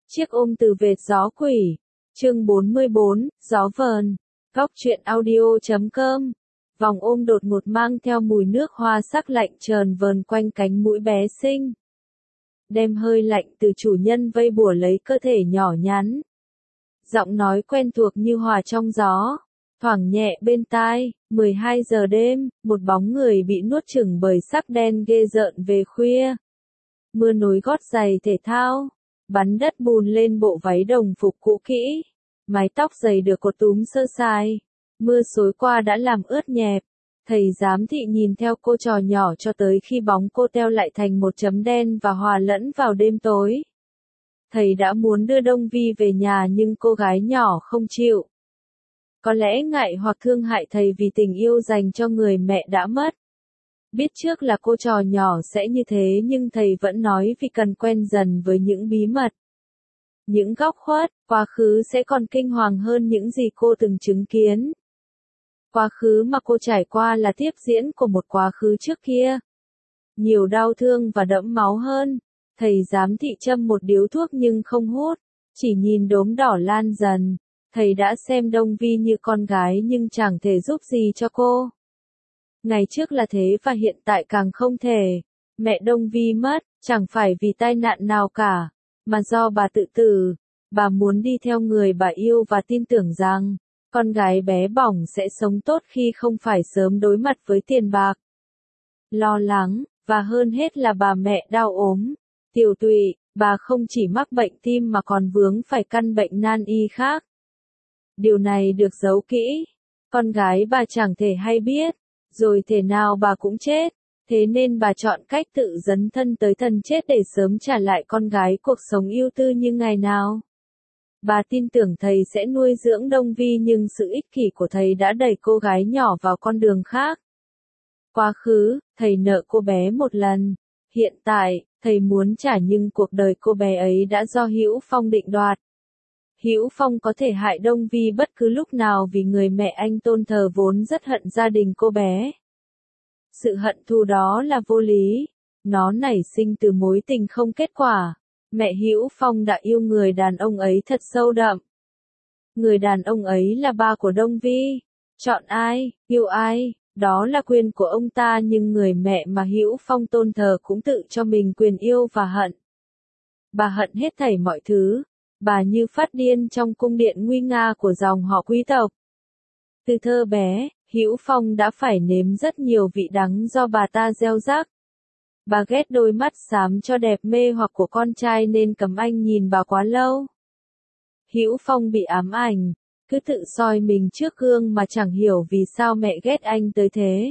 Chiếc ôm từ vệt gió quỷ. Chương 44, Gió vờn. Góc truyện audio.com. Vòng ôm đột ngột mang theo mùi nước hoa sắc lạnh trờn vờn quanh cánh mũi bé xinh. Đem hơi lạnh từ chủ nhân vây bủa lấy cơ thể nhỏ nhắn. Giọng nói quen thuộc như hòa trong gió. Thoảng nhẹ bên tai. 12 giờ đêm, một bóng người bị nuốt chửng bởi sắc đen ghê rợn về khuya. Mưa nối gót giày thể thao. Bắn đất bùn lên bộ váy đồng phục cũ kỹ. Mái tóc dày được cột túm sơ sài. Mưa xối qua đã làm ướt nhẹp. Thầy giám thị nhìn theo cô trò nhỏ cho tới khi bóng cô teo lại thành một chấm đen và hòa lẫn vào đêm tối. Thầy đã muốn đưa Đông Vi về nhà nhưng cô gái nhỏ không chịu. Có lẽ ngại hoặc thương hại thầy vì tình yêu dành cho người mẹ đã mất. Biết trước là cô trò nhỏ sẽ như thế nhưng thầy vẫn nói vì cần quen dần với những bí mật. Những góc khuất, quá khứ sẽ còn kinh hoàng hơn những gì cô từng chứng kiến. Quá khứ mà cô trải qua là tiếp diễn của một quá khứ trước kia. Nhiều đau thương và đẫm máu hơn. Thầy giám thị châm một điếu thuốc nhưng không hút, chỉ nhìn đốm đỏ lan dần. Thầy đã xem Đông Vi như con gái nhưng chẳng thể giúp gì cho cô. Ngày trước là thế và hiện tại càng không thể. Mẹ Đông Vi mất, chẳng phải vì tai nạn nào cả, mà do bà tự tử. Bà muốn đi theo người bà yêu và tin tưởng rằng, con gái bé bỏng sẽ sống tốt khi không phải sớm đối mặt với tiền bạc. Lo lắng, và hơn hết là bà mẹ đau ốm, tiểu tụy, bà không chỉ mắc bệnh tim mà còn vướng phải căn bệnh nan y khác. Điều này được giấu kỹ, con gái bà chẳng thể hay biết, rồi thể nào bà cũng chết, thế nên bà chọn cách tự dấn thân tới thân chết để sớm trả lại con gái cuộc sống ưu tư như ngày nào. Bà tin tưởng thầy sẽ nuôi dưỡng Đông Vi nhưng sự ích kỷ của thầy đã đẩy cô gái nhỏ vào con đường khác. Quá khứ, thầy nợ cô bé một lần. Hiện tại, thầy muốn trả nhưng cuộc đời cô bé ấy đã do Hữu Phong định đoạt. Hữu Phong có thể hại Đông Vi bất cứ lúc nào vì người mẹ anh tôn thờ vốn rất hận gia đình cô bé. Sự hận thù đó là vô lý. Nó nảy sinh từ mối tình không kết quả. Mẹ Hữu Phong đã yêu người đàn ông ấy thật sâu đậm. Người đàn ông ấy là ba của Đông Vi. Chọn ai, yêu ai, đó là quyền của ông ta nhưng người mẹ mà Hữu Phong tôn thờ cũng tự cho mình quyền yêu và hận. Bà hận hết thảy mọi thứ. Bà như phát điên trong cung điện nguy nga của dòng họ quý tộc. Từ thơ bé, Hữu Phong đã phải nếm rất nhiều vị đắng do bà ta gieo rắc. Bà ghét đôi mắt xám cho đẹp mê hoặc của con trai nên cấm anh nhìn bà quá lâu. Hữu Phong bị ám ảnh, cứ tự soi mình trước gương mà chẳng hiểu vì sao mẹ ghét anh tới thế.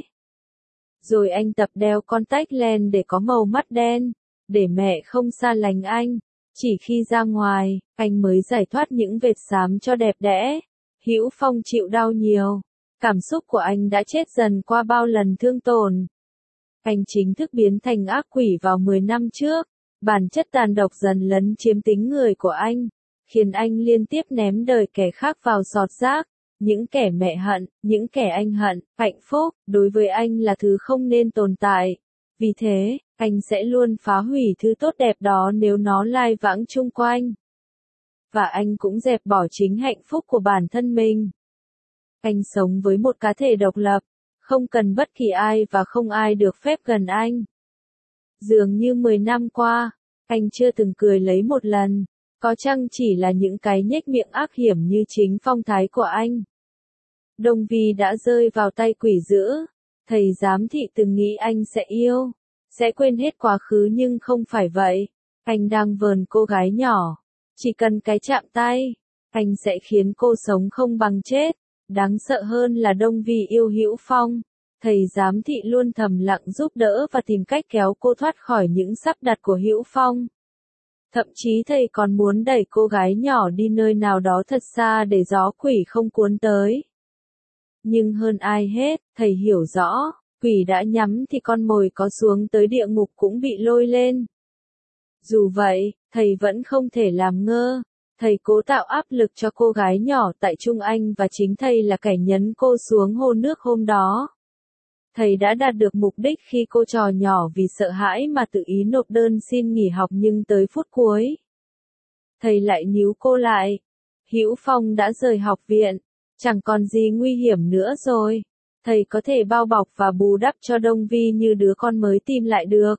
Rồi anh tập đeo contact lens để có màu mắt đen, để mẹ không xa lánh anh. Chỉ khi ra ngoài, anh mới giải thoát những vệt xám cho đẹp đẽ. Hữu Phong chịu đau nhiều. Cảm xúc của anh đã chết dần qua bao lần thương tổn. Anh chính thức biến thành ác quỷ vào 10 năm trước. Bản chất tàn độc dần lấn chiếm tính người của anh, khiến anh liên tiếp ném đời kẻ khác vào sọt rác. Những kẻ mẹ hận, những kẻ anh hận, hạnh phúc, đối với anh là thứ không nên tồn tại. Vì thế, anh sẽ luôn phá hủy thứ tốt đẹp đó nếu nó lai vãng chung quanh. Và anh cũng dẹp bỏ chính hạnh phúc của bản thân mình. Anh sống với một cá thể độc lập, không cần bất kỳ ai và không ai được phép gần anh. Dường như 10 năm qua, anh chưa từng cười lấy một lần, có chăng chỉ là những cái nhếch miệng ác hiểm như chính phong thái của anh. Đông Vi đã rơi vào tay quỷ dữ. Thầy giám thị từng nghĩ anh sẽ yêu, sẽ quên hết quá khứ nhưng không phải vậy. Anh đang vờn cô gái nhỏ. Chỉ cần cái chạm tay, anh sẽ khiến cô sống không bằng chết. Đáng sợ hơn là Đông Vi yêu Hữu Phong. Thầy giám thị luôn thầm lặng giúp đỡ và tìm cách kéo cô thoát khỏi những sắp đặt của Hữu Phong. Thậm chí thầy còn muốn đẩy cô gái nhỏ đi nơi nào đó thật xa để gió quỷ không cuốn tới. Nhưng hơn ai hết, thầy hiểu rõ, quỷ đã nhắm thì con mồi có xuống tới địa ngục cũng bị lôi lên. Dù vậy, thầy vẫn không thể làm ngơ. Thầy cố tạo áp lực cho cô gái nhỏ tại Trung Anh và chính thầy là kẻ nhấn cô xuống hồ nước hôm đó. Thầy đã đạt được mục đích khi cô trò nhỏ vì sợ hãi mà tự ý nộp đơn xin nghỉ học nhưng tới phút cuối. Thầy lại níu cô lại. Hữu Phong đã rời học viện, chẳng còn gì nguy hiểm nữa rồi. Thầy có thể bao bọc và bù đắp cho Đông Vi như đứa con mới tìm lại được.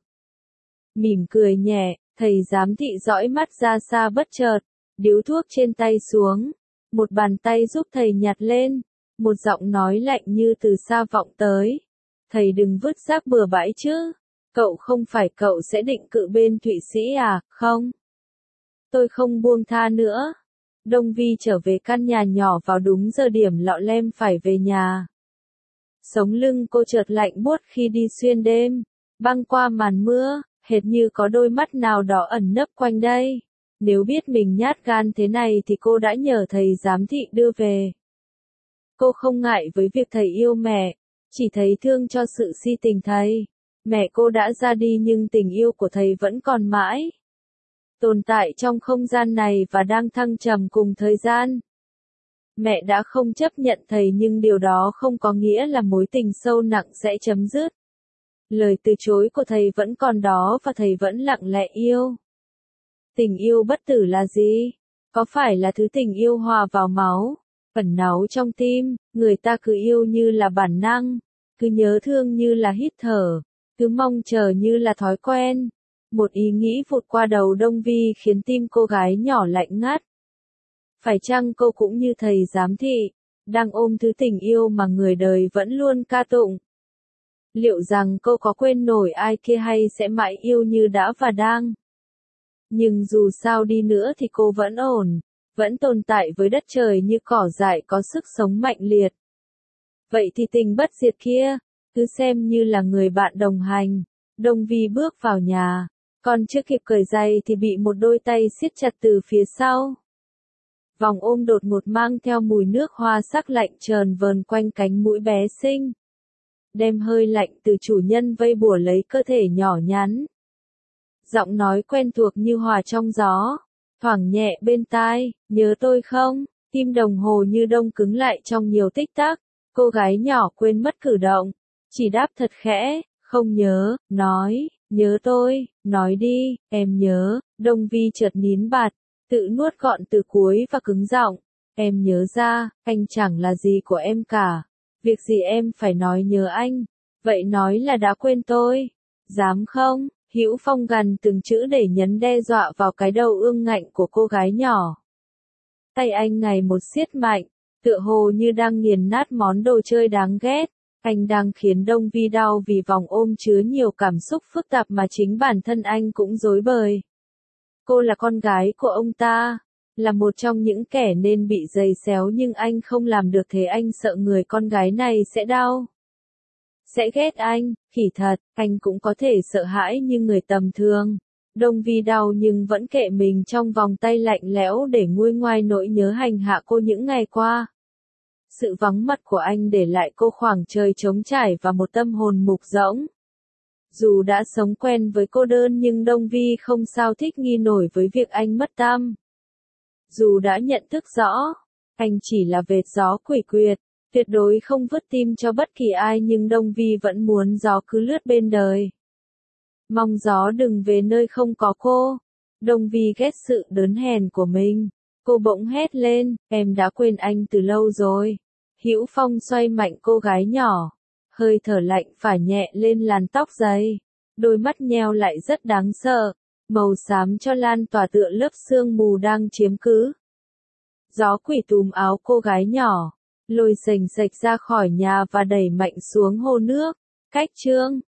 Mỉm cười nhẹ, thầy giám thị dõi mắt ra xa bất chợt, điếu thuốc trên tay xuống. Một bàn tay giúp thầy nhặt lên, một giọng nói lạnh như từ xa vọng tới. Thầy đừng vứt rác bừa bãi chứ. Cậu không phải cậu sẽ định cự bên Thụy Sĩ à, không? Tôi không buông tha nữa. Đông Vi trở về căn nhà nhỏ vào đúng giờ điểm Lọ Lem phải về nhà. Sống lưng cô chợt lạnh buốt khi đi xuyên đêm, băng qua màn mưa, hệt như có đôi mắt nào đó ẩn nấp quanh đây. Nếu biết mình nhát gan thế này thì cô đã nhờ thầy giám thị đưa về. Cô không ngại với việc thầy yêu mẹ, chỉ thấy thương cho sự si tình thầy. Mẹ cô đã ra đi nhưng tình yêu của thầy vẫn còn mãi. Tồn tại trong không gian này và đang thăng trầm cùng thời gian. Mẹ đã không chấp nhận thầy nhưng điều đó không có nghĩa là mối tình sâu nặng sẽ chấm dứt. Lời từ chối của thầy vẫn còn đó và thầy vẫn lặng lẽ yêu. Tình yêu bất tử là gì? Có phải là thứ tình yêu hòa vào máu, ẩn náu trong tim, người ta cứ yêu như là bản năng, cứ nhớ thương như là hít thở, cứ mong chờ như là thói quen. Một ý nghĩ vụt qua đầu Đông Vi khiến tim cô gái nhỏ lạnh ngắt. Phải chăng cô cũng như thầy giám thị, đang ôm thứ tình yêu mà người đời vẫn luôn ca tụng? Liệu rằng cô có quên nổi ai kia hay sẽ mãi yêu như đã và đang? Nhưng dù sao đi nữa thì cô vẫn ổn, vẫn tồn tại với đất trời như cỏ dại có sức sống mạnh liệt. Vậy thì tình bất diệt kia, cứ xem như là người bạn đồng hành. Đông Vi bước vào nhà, còn chưa kịp cởi giày thì bị một đôi tay siết chặt từ phía sau. Vòng ôm đột ngột mang theo mùi nước hoa sắc lạnh trờn vờn quanh cánh mũi bé xinh. Đem hơi lạnh từ chủ nhân vây bủa lấy cơ thể nhỏ nhắn. Giọng nói quen thuộc như hòa trong gió, thoảng nhẹ bên tai, nhớ tôi không? Tim đồng hồ như đông cứng lại trong nhiều tích tắc. Cô gái nhỏ quên mất cử động, chỉ đáp thật khẽ, không nhớ, nói, nhớ tôi, nói đi, em nhớ. Đông Vi chợt nín bạt, tự nuốt gọn từ cuối và cứng giọng, em nhớ ra, anh chẳng là gì của em cả. Việc gì em phải nói nhớ anh, vậy nói là đã quên tôi, dám không? Hữu Phong gằn từng chữ để nhấn đe dọa vào cái đầu ương ngạnh của cô gái nhỏ. Tay anh ngày một siết mạnh, tựa hồ như đang nghiền nát món đồ chơi đáng ghét. Anh đang khiến Đông Vi đau vì vòng ôm chứa nhiều cảm xúc phức tạp mà chính bản thân anh cũng rối bời. Cô là con gái của ông ta, là một trong những kẻ nên bị giày xéo nhưng anh không làm được thế. Anh sợ người con gái này sẽ đau, sẽ ghét anh. Kỳ thật, anh cũng có thể sợ hãi như người tầm thường. Đông Vi đau nhưng vẫn kệ mình trong vòng tay lạnh lẽo để nguôi ngoai nỗi nhớ hành hạ cô những ngày qua. Sự vắng mặt của anh để lại cô khoảng trời trống trải và một tâm hồn mục rỗng. Dù đã sống quen với cô đơn nhưng Đông Vi không sao thích nghi nổi với việc anh mất tâm. Dù đã nhận thức rõ, anh chỉ là vệt gió quỷ quyệt, tuyệt đối không vứt tim cho bất kỳ ai nhưng Đông Vi vẫn muốn gió cứ lướt bên đời. Mong gió đừng về nơi không có cô. Đông Vi ghét sự đớn hèn của mình. Cô bỗng hét lên, em đã quên anh từ lâu rồi. Hữu Phong xoay mạnh cô gái nhỏ. Hơi thở lạnh phả nhẹ lên làn tóc dày. Đôi mắt nheo lại rất đáng sợ. Màu xám cho lan tỏa tựa lớp sương mù đang chiếm cứ. Gió quỷ túm áo cô gái nhỏ, lôi xềnh xệch ra khỏi nhà và đẩy mạnh xuống hồ nước. Cách chương